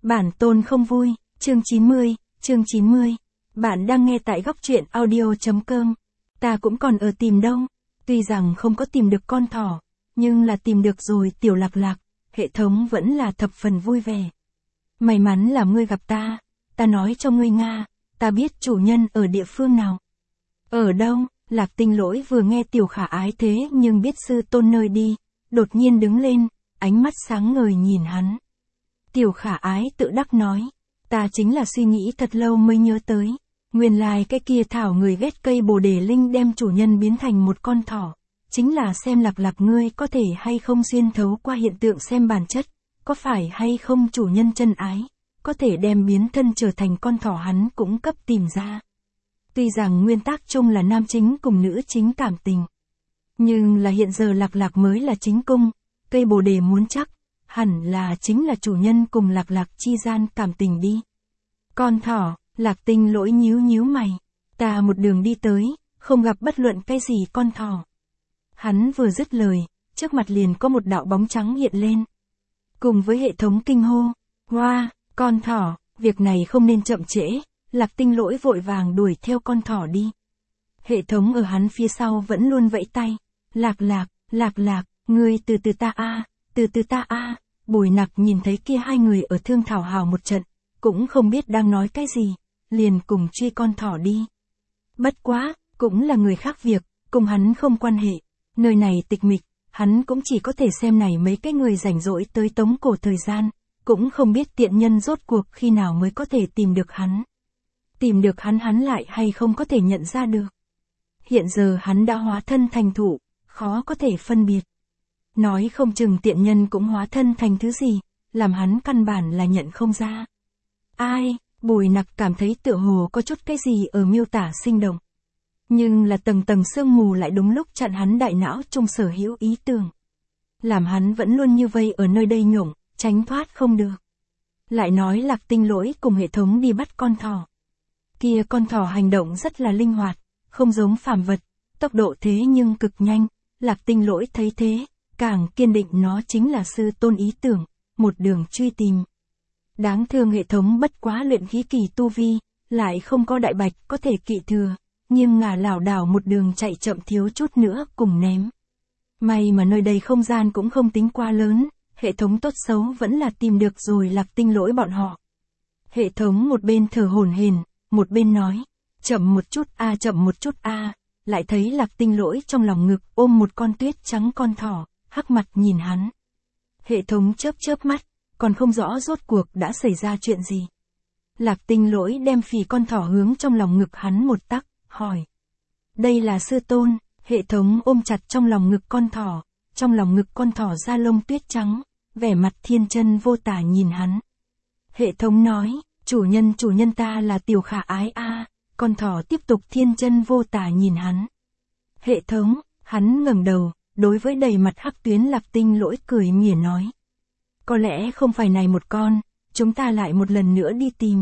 Bản tôn không vui, chương 90. Bạn đang nghe tại góc truyện audio.com. Ta cũng còn ở tìm đâu. Tuy rằng không có tìm được con thỏ, nhưng là tìm được rồi Tiểu Lạc Lạc, hệ thống vẫn là thập phần vui vẻ. May mắn là ngươi gặp ta nói cho ngươi Nga, ta biết chủ nhân ở địa phương nào. Ở đâu? Lạc Tinh Lỗi vừa nghe Tiểu Khả Ái thế nhưng biết sư tôn nơi đi, đột nhiên đứng lên, ánh mắt sáng ngời nhìn hắn. Tiểu Khả Ái tự đắc nói, ta chính là suy nghĩ thật lâu mới nhớ tới, nguyên lai cái kia thảo người ghét cây bồ đề linh đem chủ nhân biến thành một con thỏ, chính là xem Lạc Lạc ngươi có thể hay không xuyên thấu qua hiện tượng xem bản chất, có phải hay không chủ nhân chân ái, có thể đem biến thân trở thành con thỏ hắn cũng cấp tìm ra. Tuy rằng nguyên tắc chung là nam chính cùng nữ chính cảm tình, nhưng là hiện giờ Lạc Lạc mới là chính cung, cây bồ đề muốn chắc, hẳn là chính là chủ nhân cùng Lạc Lạc chi gian cảm tình đi. Con thỏ, Lạc Tinh Lỗi nhíu mày, ta một đường đi tới, không gặp bất luận cái gì con thỏ. Hắn vừa dứt lời, trước mặt liền có một đạo bóng trắng hiện lên. Cùng với hệ thống kinh hô, hoa, con thỏ, việc này không nên chậm trễ, Lạc Tinh Lỗi vội vàng đuổi theo con thỏ đi. Hệ thống ở hắn phía sau vẫn luôn vẫy tay, Lạc Lạc, ngươi từ từ ta a. Bùi Nặc nhìn thấy kia hai người ở thương thảo hào một trận, cũng không biết đang nói cái gì, liền cùng truy con thỏ đi. Bất quá, cũng là người khác việc, cùng hắn không quan hệ, nơi này tịch mịch, hắn cũng chỉ có thể xem này mấy cái người rảnh rỗi tới tống cổ thời gian, cũng không biết tiện nhân rốt cuộc khi nào mới có thể tìm được hắn. Tìm được hắn lại hay không có thể nhận ra được. Hiện giờ hắn đã hóa thân thành thụ, khó có thể phân biệt. Nói không chừng tiện nhân cũng hóa thân thành thứ gì, làm hắn căn bản là nhận không ra. Ai, Bùi Nặc cảm thấy tựa hồ có chút cái gì ở miêu tả sinh động. Nhưng là tầng sương mù lại đúng lúc chặn hắn đại não trong sở hữu ý tưởng. Làm hắn vẫn luôn như vây ở nơi đây nhổng, tránh thoát không được. Lại nói Lạc Tinh Lỗi cùng hệ thống đi bắt con thỏ. Kia con thỏ hành động rất là linh hoạt, không giống phàm vật, tốc độ thế nhưng cực nhanh, Lạc Tinh Lỗi thấy thế, càng kiên định nó chính là sư tôn ý tưởng, một đường truy tìm. Đáng thương hệ thống bất quá luyện khí kỳ tu vi, lại không có đại bạch có thể kỵ thừa, nhưng ngả lảo đảo một đường chạy chậm thiếu chút nữa cùng ném. May mà nơi đây không gian cũng không tính quá lớn, hệ thống tốt xấu vẫn là tìm được rồi Lạc Tinh Lỗi bọn họ. Hệ thống một bên thở hổn hển, một bên nói, chậm một chút a, lại thấy Lạc Tinh Lỗi trong lòng ngực ôm một con tuyết trắng con thỏ, hắc mặt nhìn hắn. Hệ thống chớp mắt, còn không rõ rốt cuộc đã xảy ra chuyện gì. Lạc Tinh Lỗi đem phì con thỏ hướng trong lòng ngực hắn một tắc, hỏi. Đây là sư tôn, hệ thống ôm chặt trong lòng ngực con thỏ, trong lòng ngực con thỏ da lông tuyết trắng, vẻ mặt thiên chân vô tả nhìn hắn. Hệ thống nói, chủ nhân ta là Tiểu Khả Ái a. Con thỏ tiếp tục thiên chân vô tả nhìn hắn. Hệ thống, hắn ngẩng đầu, đối với đầy mặt hắc tuyến Lạc Tinh Lỗi cười mỉa nói. Có lẽ không phải này một con, chúng ta lại một lần nữa đi tìm.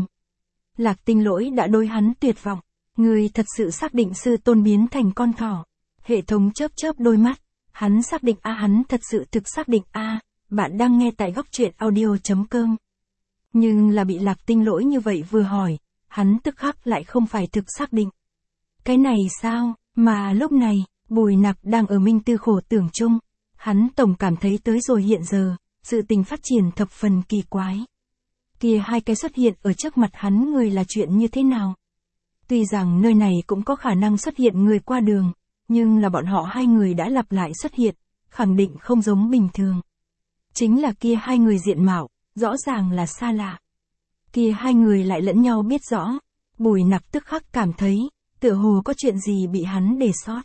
Lạc Tinh Lỗi đã đối hắn tuyệt vọng, người thật sự xác định sư tôn biến thành con thỏ. Hệ thống chớp đôi mắt, hắn xác định hắn thật sự thực xác định bạn đang nghe tại góc truyện audio.com. Nhưng là bị Lạc Tinh Lỗi như vậy vừa hỏi, hắn tức khắc lại không phải thực xác định. Cái này sao, mà lúc này, Bùi Nặc đang ở minh tư khổ tưởng chung, hắn tổng cảm thấy tới rồi hiện giờ, sự tình phát triển thập phần kỳ quái. Kia hai cái xuất hiện ở trước mặt hắn người là chuyện như thế nào? Tuy rằng nơi này cũng có khả năng xuất hiện người qua đường, nhưng là bọn họ hai người đã lặp lại xuất hiện, khẳng định không giống bình thường. Chính là kia hai người diện mạo, rõ ràng là xa lạ. Kia hai người lại lẫn nhau biết rõ, Bùi Nặc tức khắc cảm thấy, tựa hồ có chuyện gì bị hắn để sót.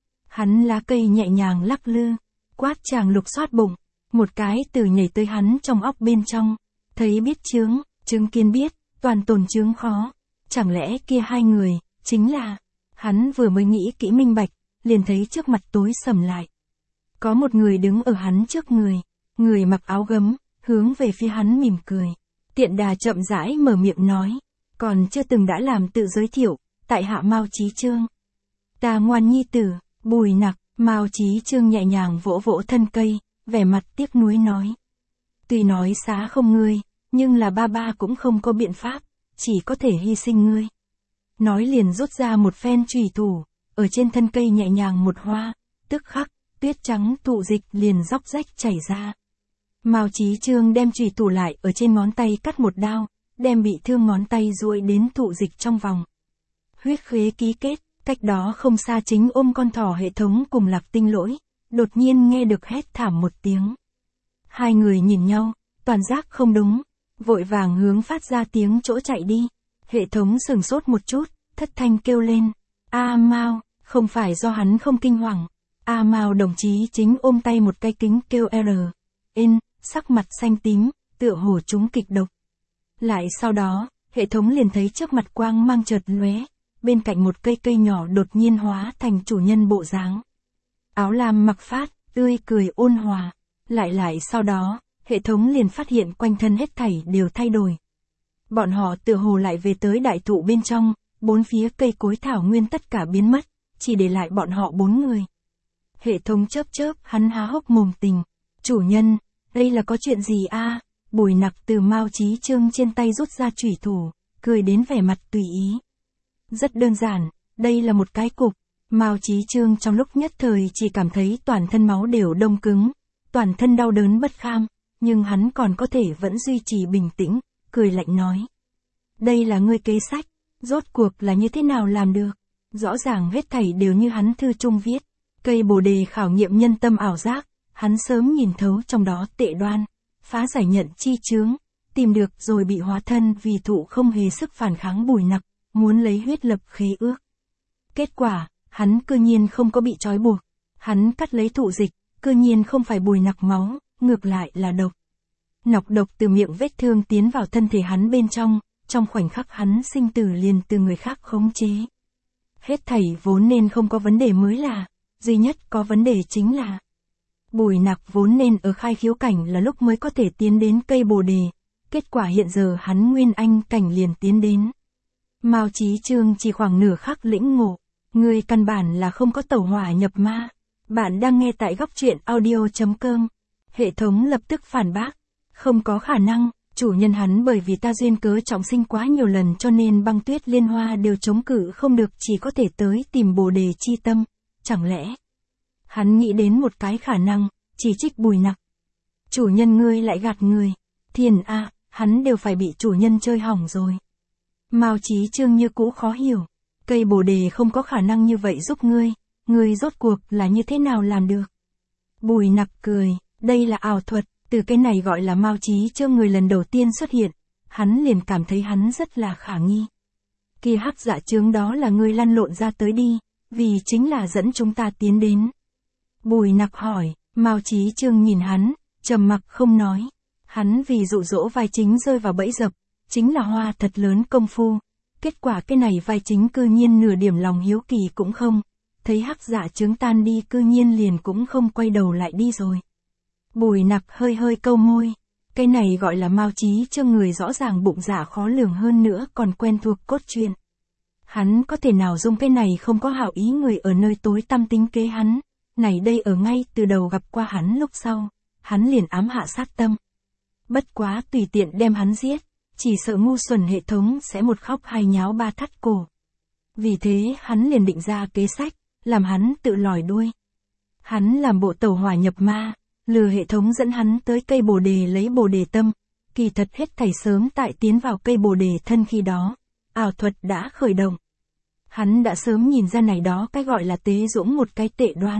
Hắn lá cây nhẹ nhàng lắc lư, quát chàng lục xoát bụng, một cái từ nhảy tới hắn trong óc bên trong, thấy biết chứng kiến biết, toàn tồn chướng khó, chẳng lẽ kia hai người, chính là, hắn vừa mới nghĩ kỹ minh bạch, liền thấy trước mặt tối sầm lại. Có một người đứng ở hắn trước người mặc áo gấm, hướng về phía hắn mỉm cười. Tiện Đà chậm rãi mở miệng nói, còn chưa từng đã làm tự giới thiệu, tại hạ Mao Chí Chương. Ta ngoan nhi tử, Bùi Nặc. Mao Chí Chương nhẹ nhàng vỗ vỗ thân cây, vẻ mặt tiếc nuối nói. Tuy nói xá không ngươi, nhưng là ba cũng không có biện pháp, chỉ có thể hy sinh ngươi. Nói liền rút ra một phen chùy thủ, ở trên thân cây nhẹ nhàng một hoa, tức khắc, tuyết trắng tụ dịch liền róc rách chảy ra. Mao Chí Trương đem chùy thủ lại ở trên ngón tay cắt một đao, đem bị thương ngón tay duỗi đến tụ dịch trong vòng. Huyết khế ký kết, cách đó không xa chính ôm con thỏ hệ thống cùng Lạc Tinh Lỗi, đột nhiên nghe được hét thảm một tiếng. Hai người nhìn nhau, toàn giác không đúng, vội vàng hướng phát ra tiếng chỗ chạy đi. Hệ thống sửng sốt một chút, thất thanh kêu lên. A Mao, không phải do hắn không kinh hoàng. A Mao đồng chí chính ôm tay một cái kính kêu sắc mặt xanh tím, tựa hồ trúng kịch độc. Lại sau đó, hệ thống liền thấy trước mặt quang mang chợt lóe, bên cạnh một cây nhỏ đột nhiên hóa thành chủ nhân bộ dáng. Áo lam mặc phát, tươi cười ôn hòa. Lại sau đó, hệ thống liền phát hiện quanh thân hết thảy đều thay đổi. Bọn họ tựa hồ lại về tới đại thụ bên trong, bốn phía cây cối thảo nguyên tất cả biến mất, chỉ để lại bọn họ 4 người. Hệ thống chớp, hắn há hốc mồm tình. Chủ nhân, đây là có chuyện gì a? Bùi Nặc từ Mao Chí Trương trên tay rút ra chủy thủ, cười đến vẻ mặt tùy ý. Rất đơn giản, đây là một cái cục. Mao Chí Trương trong lúc nhất thời chỉ cảm thấy toàn thân máu đều đông cứng, toàn thân đau đớn bất kham, nhưng hắn còn có thể vẫn duy trì bình tĩnh, cười lạnh nói. Đây là ngươi kế sách, rốt cuộc là như thế nào làm được? Rõ ràng hết thảy đều như hắn thư chung viết, cây bồ đề khảo nghiệm nhân tâm ảo giác, hắn sớm nhìn thấu trong đó tệ đoan, phá giải nhận chi chướng, tìm được rồi bị hóa thân vì thụ không hề sức phản kháng Bùi Nặc, muốn lấy huyết lập khế ước. Kết quả, hắn cư nhiên không có bị trói buộc, hắn cắt lấy thụ dịch, cư nhiên không phải Bùi Nặc máu, ngược lại là độc. Nọc độc từ miệng vết thương tiến vào thân thể hắn bên trong khoảnh khắc hắn sinh tử liền từ người khác khống chế. Hết thảy vốn nên không có vấn đề mới là, duy nhất có vấn đề chính là Bùi Nặc vốn nên ở khai khiếu cảnh là lúc mới có thể tiến đến cây bồ đề, kết quả hiện giờ hắn nguyên anh cảnh liền tiến đến. Mao Chí Trương chỉ khoảng nửa khắc lĩnh ngộ, người căn bản là không có tẩu hỏa nhập ma. Bạn đang nghe tại góc truyện audio.com. Hệ thống lập tức phản bác, không có khả năng, chủ nhân hắn bởi vì ta duyên cớ trọng sinh quá nhiều lần cho nên băng tuyết liên hoa đều chống cự không được, chỉ có thể tới tìm bồ đề chi tâm, chẳng lẽ. Hắn nghĩ đến một cái khả năng, chỉ trích Bùi Nặc. Chủ nhân ngươi lại gạt người, thiền a, hắn đều phải bị chủ nhân chơi hỏng rồi. Mao Chí Trương như cũ khó hiểu, cây bồ đề không có khả năng như vậy giúp ngươi rốt cuộc là như thế nào làm được. Bùi Nặc cười, đây là ảo thuật, từ cái này gọi là Mao Chí Trương người lần đầu tiên xuất hiện, hắn liền cảm thấy hắn rất là khả nghi. Kia hắc dạ chướng đó là ngươi lăn lộn ra tới đi, vì chính là dẫn chúng ta tiến đến. Bùi Nặc hỏi, Mao Chí Trương nhìn hắn, trầm mặc không nói. Hắn vì dụ dỗ vai chính rơi vào bẫy dập, chính là hoa thật lớn công phu. Kết quả cái này vai chính cư nhiên nửa điểm lòng hiếu kỳ cũng không. Thấy hắc dạ chướng tan đi cư nhiên liền cũng không quay đầu lại đi rồi. Bùi Nặc hơi câu môi. Cái này gọi là Mao Chí Trương người rõ ràng bụng dạ khó lường hơn nữa còn quen thuộc cốt truyện. Hắn có thể nào dung cái này không có hảo ý người ở nơi tối tăm tính kế hắn. Này đây ở ngay từ đầu gặp qua hắn lúc sau, hắn liền ám hạ sát tâm. Bất quá tùy tiện đem hắn giết, chỉ sợ ngu xuẩn hệ thống sẽ một khóc hai nháo ba thắt cổ. Vì thế hắn liền định ra kế sách, làm hắn tự lòi đuôi. Hắn làm bộ tẩu hỏa nhập ma, lừa hệ thống dẫn hắn tới cây bồ đề lấy bồ đề tâm, kỳ thật hết thảy sớm tại tiến vào cây bồ đề thân khi đó, ảo thuật đã khởi động. Hắn đã sớm nhìn ra này đó cái gọi là tế dũng một cái tệ đoan.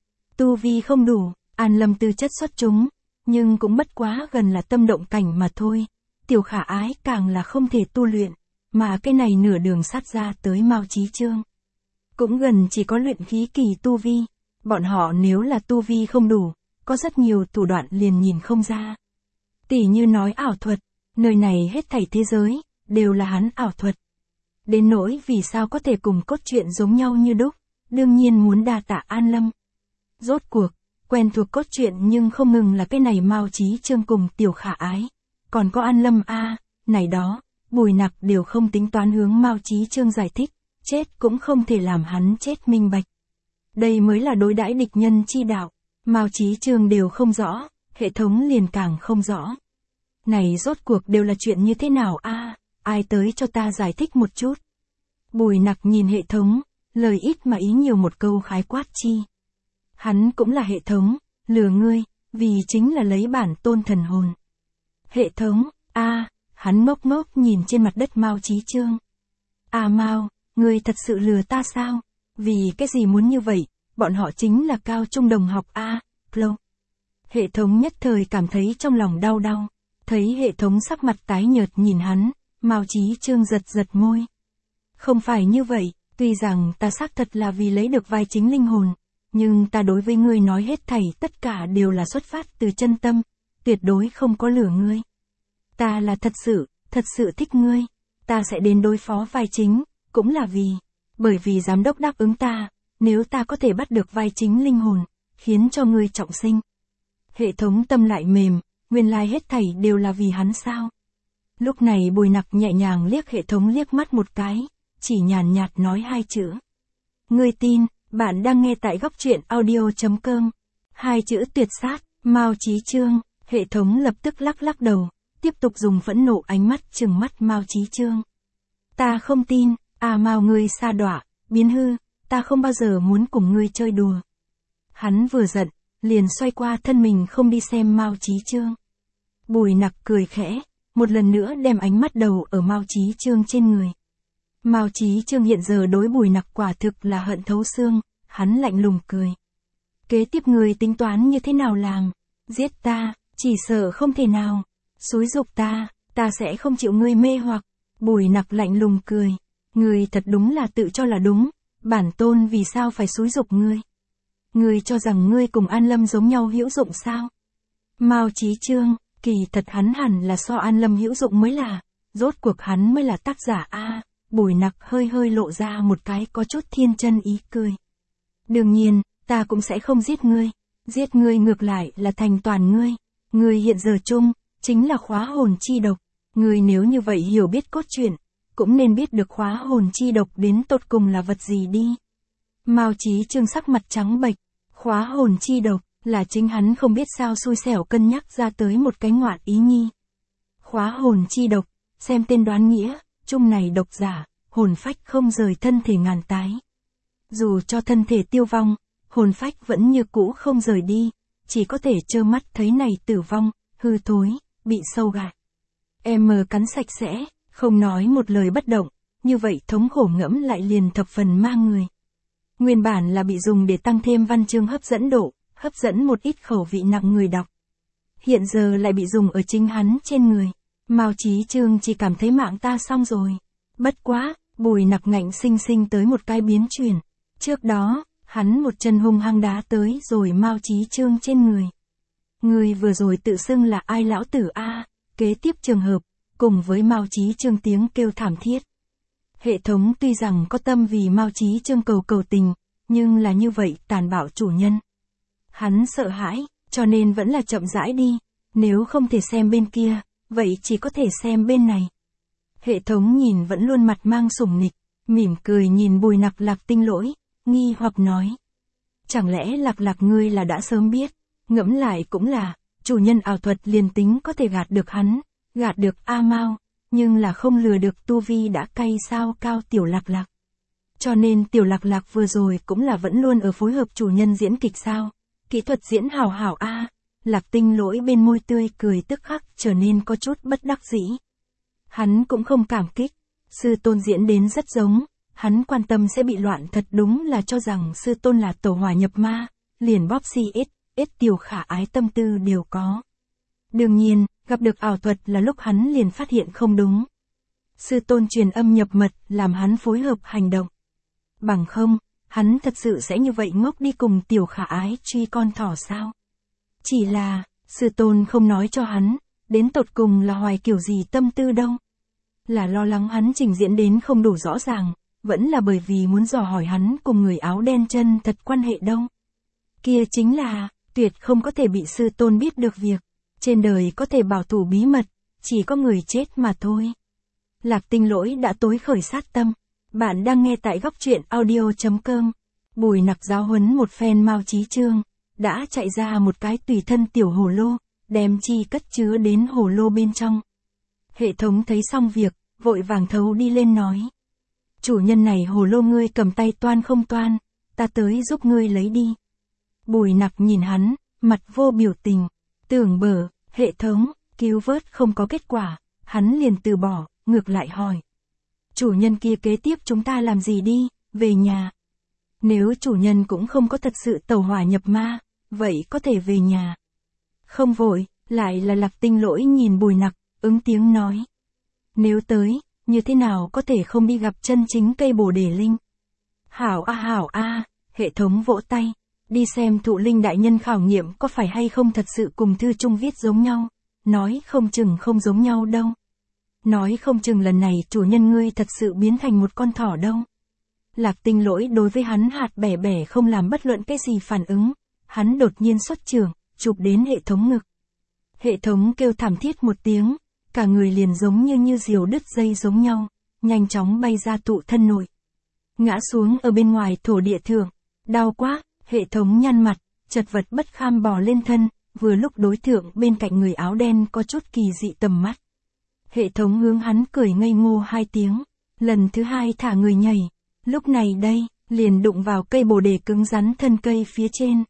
Tu vi không đủ, An Lâm tư chất xuất chúng, nhưng cũng bất quá gần là tâm động cảnh mà thôi. Tiểu Khả Ái càng là không thể tu luyện, mà cái này nửa đường sát ra tới Mao Chí Trương. Cũng gần chỉ có luyện khí kỳ tu vi, bọn họ nếu là tu vi không đủ, có rất nhiều thủ đoạn liền nhìn không ra. Tỷ như nói ảo thuật, nơi này hết thảy thế giới, đều là hắn ảo thuật. Đến nỗi vì sao có thể cùng cốt truyện giống nhau như đúc, đương nhiên muốn đa tạ An Lâm. Rốt cuộc, quen thuộc cốt truyện nhưng không ngừng là cái này Mao Chí Trương cùng Tiểu Khả Ái. Còn có An Lâm a, này đó, Bùi Nặc đều không tính toán hướng Mao Chí Trương giải thích, chết cũng không thể làm hắn chết minh bạch. Đây mới là đối đãi địch nhân chi đạo, Mao Chí Trương đều không rõ, hệ thống liền càng không rõ. Này rốt cuộc đều là chuyện như thế nào a? Ai tới cho ta giải thích một chút. Bùi Nặc nhìn hệ thống, lời ít mà ý nhiều một câu khái quát chi. Hắn cũng là hệ thống, lừa ngươi, vì chính là lấy bản tôn thần hồn. Hệ thống, hắn ngốc ngốc nhìn trên mặt đất Mao Chí Chương. Mao, ngươi thật sự lừa ta sao? Vì cái gì muốn như vậy, bọn họ chính là cao trung đồng học Plo. Hệ thống nhất thời cảm thấy trong lòng đau đau, thấy hệ thống sắc mặt tái nhợt nhìn hắn, Mao Chí Chương giật giật môi. Không phải như vậy, tuy rằng ta xác thật là vì lấy được vai chính linh hồn, nhưng ta đối với ngươi nói hết thảy tất cả đều là xuất phát từ chân tâm, tuyệt đối không có lừa ngươi. Ta là thật sự thích ngươi, ta sẽ đến đối phó vai chính, cũng là bởi vì giám đốc đáp ứng ta, nếu ta có thể bắt được vai chính linh hồn, khiến cho ngươi trọng sinh. Hệ thống tâm lại mềm, nguyên lai hết thảy đều là vì hắn sao? Lúc này Bùi Nặc nhẹ nhàng liếc hệ thống liếc mắt một cái, chỉ nhàn nhạt nói hai chữ. Ngươi tin, bạn đang nghe tại góc truyện audio.com. Hai chữ tuyệt sát, Mao Chí Chương, hệ thống lập tức lắc đầu, tiếp tục dùng phẫn nộ ánh mắt trừng mắt Mao Chí Chương. Ta không tin, Mao ngươi sa đọa, biến hư, ta không bao giờ muốn cùng ngươi chơi đùa. Hắn vừa giận, liền xoay qua thân mình không đi xem Mao Chí Chương. Bùi Nặc cười khẽ, một lần nữa đem ánh mắt đầu ở Mao Chí Chương trên người. Mao Chí Chương hiện giờ đối Bùi Nặc quả thực là hận thấu xương, hắn lạnh lùng cười. Kế tiếp người tính toán như thế nào làm? Giết ta, chỉ sợ không thể nào. Xúi giục ta sẽ không chịu ngươi mê hoặc. Bùi Nặc lạnh lùng cười. Ngươi thật đúng là tự cho là đúng, bản tôn vì sao phải xúi giục ngươi? Ngươi cho rằng ngươi cùng An Lâm giống nhau hữu dụng sao? Mao Chí Chương, kỳ thật hắn hẳn là so An Lâm hữu dụng mới là, rốt cuộc hắn mới là tác giả Bùi Nặc hơi lộ ra một cái có chút thiên chân ý cười. Đương nhiên, ta cũng sẽ không giết ngươi ngược lại là thành toàn ngươi. Ngươi hiện giờ chung, chính là khóa hồn chi độc. Ngươi nếu như vậy hiểu biết cốt truyện, cũng nên biết được khóa hồn chi độc đến tột cùng là vật gì đi. Mao Chí Chương sắc mặt trắng bệch, khóa hồn chi độc, là chính hắn không biết sao xui xẻo cân nhắc ra tới một cái ngoạn ý nhi. Khóa hồn chi độc, xem tên đoán nghĩa, chung này độc giả, hồn phách không rời thân thể ngàn tái. Dù cho thân thể tiêu vong, hồn phách vẫn như cũ không rời đi, chỉ có thể trơ mắt thấy này tử vong, hư thối, bị sâu gạt. Cắn sạch sẽ, không nói một lời bất động, như vậy thống khổ ngẫm lại liền thập phần ma người. Nguyên bản là bị dùng để tăng thêm văn chương hấp dẫn độ, hấp dẫn một ít khẩu vị nặng người đọc. Hiện giờ lại bị dùng ở chính hắn trên người. Mao Chí Chương chỉ cảm thấy mạng ta xong rồi. Bất quá, Bùi Nặc ngạnh sinh tới một cái biến chuyển. Trước đó, hắn một chân hung hăng đá tới rồi Mao Chí Chương trên người. Người vừa rồi tự xưng là ai lão tử kế tiếp trường hợp, cùng với Mao Chí Chương tiếng kêu thảm thiết. Hệ thống tuy rằng có tâm vì Mao Chí Chương cầu tình, nhưng là như vậy tàn bạo chủ nhân. Hắn sợ hãi, cho nên vẫn là chậm rãi đi, nếu không thể xem bên kia, vậy chỉ có thể xem bên này. Hệ thống nhìn vẫn luôn mặt mang sủng nịch, mỉm cười nhìn Bùi Nặc Lạc Tinh Lỗi, nghi hoặc nói. Chẳng lẽ Lạc ngươi là đã sớm biết, ngẫm lại cũng là, chủ nhân ảo thuật liền tính có thể gạt được hắn, gạt được Mao, nhưng là không lừa được tu vi đã cay sao cao tiểu Lạc. Cho nên tiểu Lạc vừa rồi cũng là vẫn luôn ở phối hợp chủ nhân diễn kịch sao, kỹ thuật diễn hảo Lạc Tinh Lỗi bên môi tươi cười tức khắc trở nên có chút bất đắc dĩ. Hắn cũng không cảm kích, sư tôn diễn đến rất giống, hắn quan tâm sẽ bị loạn thật đúng là cho rằng sư tôn là tổ hỏa nhập ma, liền bóp ít tiểu khả ái tâm tư đều có. Đương nhiên, gặp được ảo thuật là lúc hắn liền phát hiện không đúng. Sư tôn truyền âm nhập mật làm hắn phối hợp hành động. Bằng không, hắn thật sự sẽ như vậy ngốc đi cùng tiểu khả ái truy con thỏ sao? Chỉ là, sư tôn không nói cho hắn, đến tột cùng là hoài kiểu gì tâm tư đâu. Là lo lắng hắn trình diễn đến không đủ rõ ràng, vẫn là bởi vì muốn dò hỏi hắn cùng người áo đen chân thật quan hệ đâu. Kia chính là, tuyệt không có thể bị sư tôn biết được việc. Trên đời có thể bảo thủ bí mật, chỉ có người chết mà thôi. Lạc Tinh Lỗi đã tối khởi sát tâm. Bạn đang nghe tại góc truyện audio.com. Bùi Nặc giáo huấn một phen Mao Chí Chương, đã chạy ra một cái tùy thân tiểu hồ lô, đem chi cất chứa đến hồ lô bên trong. Hệ thống thấy xong việc, vội vàng thấu đi lên nói. Chủ nhân này hồ lô ngươi cầm tay toan không toan, ta tới giúp ngươi lấy đi. Bùi Nặc nhìn hắn, mặt vô biểu tình, tưởng bở, hệ thống, cứu vớt không có kết quả, hắn liền từ bỏ, ngược lại hỏi. Chủ nhân kia kế tiếp chúng ta làm gì đi, về nhà. Nếu chủ nhân cũng không có thật sự tẩu hỏa nhập ma, vậy có thể về nhà. Không vội, lại là Lạc Tinh Lỗi nhìn Bùi Nặc, ứng tiếng nói. Nếu tới, như thế nào có thể không đi gặp chân chính cây Bồ Đề Linh. Hảo a, hệ thống vỗ tay, đi xem Thụ Linh đại nhân khảo nghiệm có phải hay không thật sự cùng thư chung viết giống nhau, nói không chừng không giống nhau đâu. Nói không chừng lần này chủ nhân ngươi thật sự biến thành một con thỏ đâu. Lạc Tinh Lỗi đối với hắn hạt bẻ bẻ không làm bất luận cái gì phản ứng, hắn đột nhiên xuất trường, chụp đến hệ thống ngực. Hệ thống kêu thảm thiết một tiếng, cả người liền giống như diều đứt dây giống nhau, nhanh chóng bay ra tụ thân nội. Ngã xuống ở bên ngoài thổ địa thượng, đau quá, hệ thống nhăn mặt, chật vật bất kham bò lên thân, vừa lúc đối thượng bên cạnh người áo đen có chút kỳ dị tầm mắt. Hệ thống hướng hắn cười ngây ngô 2 tiếng, lần thứ 2 thả người nhảy, lúc này đây, liền đụng vào cây bồ đề cứng rắn thân cây phía trên.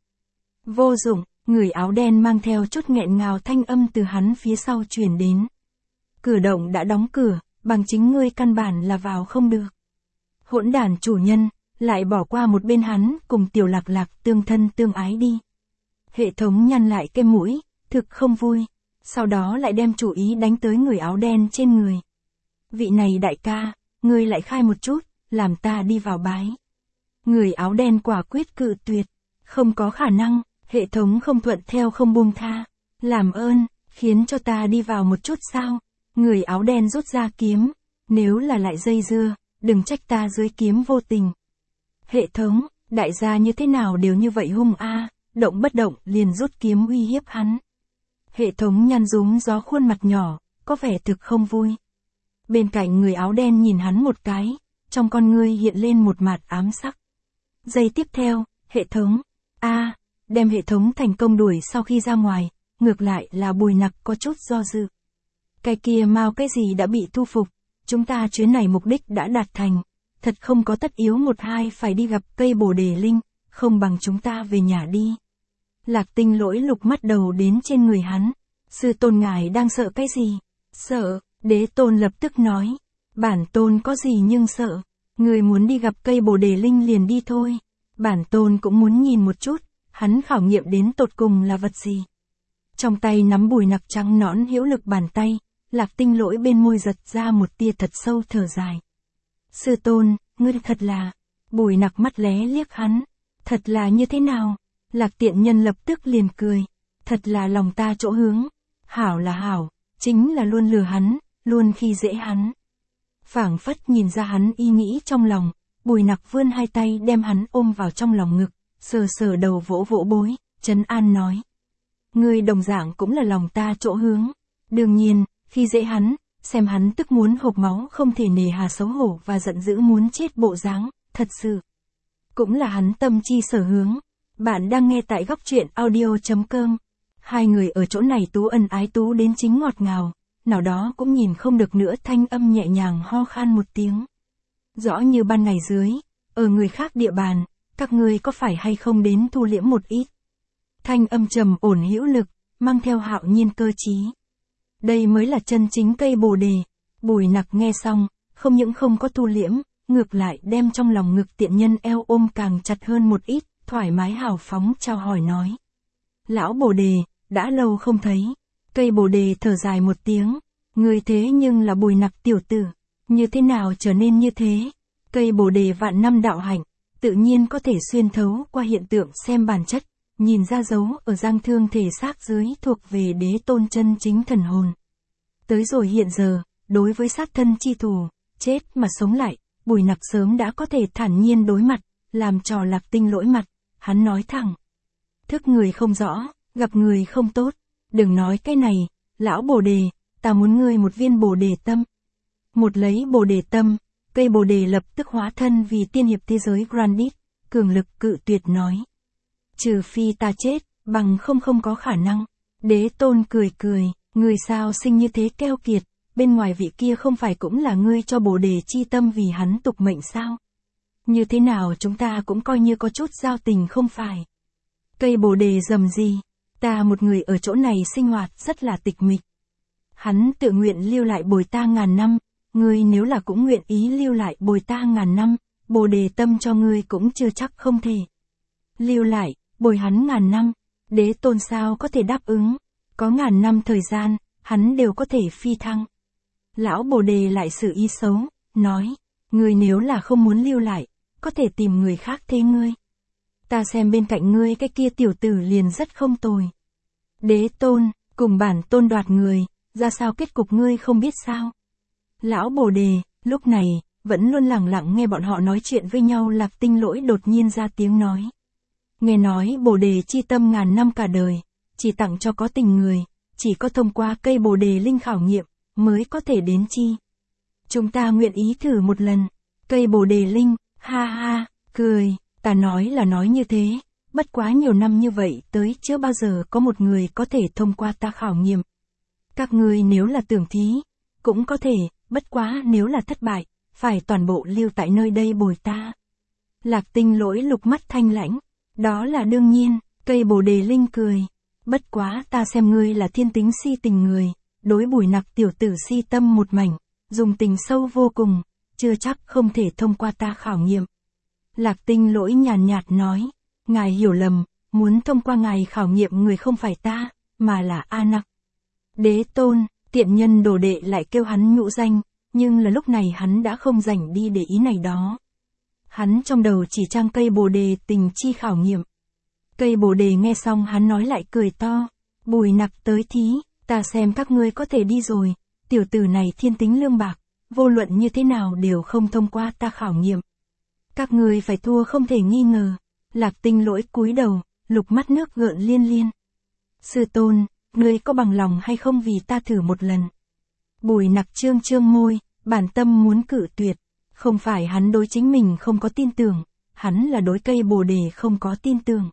Vô dụng, người áo đen mang theo chút nghẹn ngào thanh âm từ hắn phía sau truyền đến. Cửa động đã đóng cửa, bằng chính ngươi căn bản là vào không được. Hỗn đản chủ nhân, lại bỏ qua một bên hắn cùng Tiểu Lạc Lạc tương thân tương ái đi. Hệ thống nhăn lại cái mũi, thực không vui, sau đó lại đem chủ ý đánh tới người áo đen trên người. Vị này đại ca, ngươi lại khai một chút, làm ta đi vào bái. Người áo đen quả quyết cự tuyệt, không có khả năng, hệ thống không thuận theo không buông tha. Làm ơn, khiến cho ta đi vào một chút sao? Người áo đen rút ra kiếm, nếu là lại dây dưa, đừng trách ta dưới kiếm vô tình. Hệ thống, đại gia như thế nào đều như vậy hung a, động bất động liền rút kiếm uy hiếp hắn. Hệ thống nhăn rúm gió khuôn mặt nhỏ, có vẻ thực không vui. Bên cạnh người áo đen nhìn hắn một cái, trong con ngươi hiện lên một mạt ám sắc. Giây tiếp theo, hệ thống, đem hệ thống thành công đuổi sau khi ra ngoài, ngược lại là Bùi Nặc có chút do dự. Cái kia mau cái gì đã bị thu phục, chúng ta chuyến này mục đích đã đạt thành, thật không có tất yếu một hai phải đi gặp cây Bồ Đề Linh, không bằng chúng ta về nhà đi. Lạc Tinh Lỗi lục mắt đầu đến trên người hắn, sư tôn ngài đang sợ cái gì? Sợ, đế tôn lập tức nói, bản tôn có gì nhưng sợ, người muốn đi gặp cây Bồ Đề Linh liền đi thôi, bản tôn cũng muốn nhìn một chút, hắn khảo nghiệm đến tột cùng là vật gì. Trong tay nắm Bùi Nặc trắng nõn hữu lực bàn tay, Lạc Tinh Lỗi bên môi giật ra một tia thật sâu thở dài. Sư tôn, ngươi thật là, Bùi Nặc mắt lé liếc hắn, thật là như thế nào? Lạc tiện nhân lập tức liền cười, thật là lòng ta chỗ hướng, hảo là hảo, chính là luôn lừa hắn, luôn khi dễ hắn. Phảng phất nhìn ra hắn ý nghĩ trong lòng, Bùi Nặc vươn 2 tay đem hắn ôm vào trong lòng ngực, sờ sờ đầu vỗ vỗ bối, trấn an nói. Ngươi đồng dạng cũng là lòng ta chỗ hướng, đương nhiên, khi dễ hắn, xem hắn tức muốn hộc máu không thể nề hà xấu hổ và giận dữ muốn chết bộ dáng, thật sự. Cũng là hắn tâm chi sở hướng. Bạn đang nghe tại góc truyện audio.com. Hai người ở chỗ này tú ân ái tú đến chính ngọt ngào, nào đó cũng nhìn không được nữa thanh âm nhẹ nhàng ho khan một tiếng. Rõ như ban ngày dưới, ở người khác địa bàn, các ngươi có phải hay không đến thu liễm một ít. Thanh âm trầm ổn hữu lực, mang theo hạo nhiên cơ trí. Đây mới là chân chính cây Bồ Đề. Bùi Nặc nghe xong, không những không có thu liễm, ngược lại đem trong lòng ngực tiện nhân eo ôm càng chặt hơn một ít, thoải mái hào phóng chào hỏi nói. Lão Bồ Đề, đã lâu không thấy. Cây Bồ Đề thở dài một tiếng, người thế nhưng là Bùi Nặc tiểu tử, như thế nào trở nên như thế? Cây Bồ Đề vạn năm đạo hạnh, tự nhiên có thể xuyên thấu qua hiện tượng xem bản chất, nhìn ra dấu ở giang thương thể xác dưới thuộc về đế tôn chân chính thần hồn. Tới rồi hiện giờ, đối với sát thân chi thù, chết mà sống lại, Bùi Nặc sớm đã có thể thản nhiên đối mặt, làm trò Lạc Tinh Lỗi mặt, hắn nói thẳng. Thức người không rõ, gặp người không tốt, đừng nói cái này, lão Bồ Đề, ta muốn ngươi một viên Bồ Đề tâm. Một lấy Bồ Đề tâm, cây Bồ Đề lập tức hóa thân vì tiên hiệp thế giới Grandit, cường lực cự tuyệt nói. Trừ phi ta chết, bằng không có khả năng. Đế Tôn cười cười, người sao sinh như thế keo kiệt, bên ngoài vị kia không phải cũng là ngươi cho Bồ Đề chi tâm vì hắn tục mệnh sao? Như thế nào chúng ta cũng coi như có chút giao tình không phải? Cây Bồ Đề rầm gì, ta một người ở chỗ này sinh hoạt rất là tịch mịch. Hắn tự nguyện lưu lại bồi ta ngàn năm, ngươi nếu là cũng nguyện ý lưu lại bồi ta ngàn năm, Bồ Đề tâm cho ngươi cũng chưa chắc không thể. Lưu lại, bồi hắn ngàn năm, Đế Tôn sao có thể đáp ứng, có ngàn năm thời gian, hắn đều có thể phi thăng. Lão Bồ Đề lại xử ý xấu, nói, ngươi nếu là không muốn lưu lại, có thể tìm người khác thế ngươi. Ta xem bên cạnh ngươi cái kia tiểu tử liền rất không tồi. Đế Tôn, cùng bản tôn đoạt người, ra sao kết cục ngươi không biết sao? Lão Bồ Đề, lúc này, vẫn luôn lặng lặng nghe bọn họ nói chuyện với nhau. Lạc Tinh Lỗi đột nhiên ra tiếng nói. Nghe nói Bồ Đề chi tâm ngàn năm cả đời, chỉ tặng cho có tình người, chỉ có thông qua cây Bồ Đề linh khảo nghiệm, mới có thể đến chi. Chúng ta nguyện ý thử một lần, cây Bồ Đề linh, ha ha, cười, ta nói là nói như thế, bất quá nhiều năm như vậy tới chưa bao giờ có một người có thể thông qua ta khảo nghiệm. Các ngươi nếu là tưởng thí, cũng có thể, bất quá nếu là thất bại, phải toàn bộ lưu tại nơi đây bồi ta. Lạc Tinh Lỗi lục mắt thanh lãnh, đó là đương nhiên, cây Bồ Đề linh cười. Bất quá ta xem ngươi là thiên tính si tình người, đối Bùi Nặc tiểu tử si tâm một mảnh, dùng tình sâu vô cùng, chưa chắc không thể thông qua ta khảo nghiệm. Lạc Tinh Lỗi nhàn nhạt nói, ngài hiểu lầm, muốn thông qua ngài khảo nghiệm người không phải ta, mà là A Nặc. Đế Tôn, tiện nhân đồ đệ lại kêu hắn nhũ danh, nhưng là lúc này hắn đã không rảnh đi để ý này đó. Hắn trong đầu chỉ trang cây Bồ Đề tình chi khảo nghiệm. Cây Bồ Đề nghe xong hắn nói lại cười to, Bùi Nặc tới thí, ta xem các ngươi có thể đi rồi, tiểu tử này thiên tính lương bạc, vô luận như thế nào đều không thông qua ta khảo nghiệm. Các ngươi phải thua không thể nghi ngờ. Lạc Tinh Lỗi cúi đầu, lục mắt nước gợn liên liên. Sư tôn, ngươi có bằng lòng hay không vì ta thử một lần? Bùi Nặc trương trương môi, bản tâm muốn cự tuyệt. Không phải hắn đối chính mình không có tin tưởng, hắn là đối cây Bồ Đề không có tin tưởng.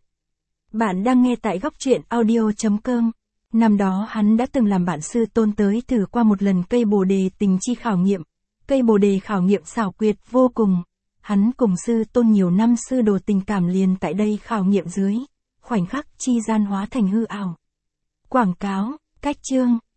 Bạn đang nghe tại góc truyện audio.com. Năm đó hắn đã từng làm bạn sư tôn tới thử qua một lần cây Bồ Đề tình chi khảo nghiệm. Cây Bồ Đề khảo nghiệm xảo quyệt vô cùng. Hắn cùng sư tôn nhiều năm sư đồ tình cảm liền tại đây khảo nghiệm dưới, khoảnh khắc chi gian hóa thành hư ảo. Quảng cáo, cách chương.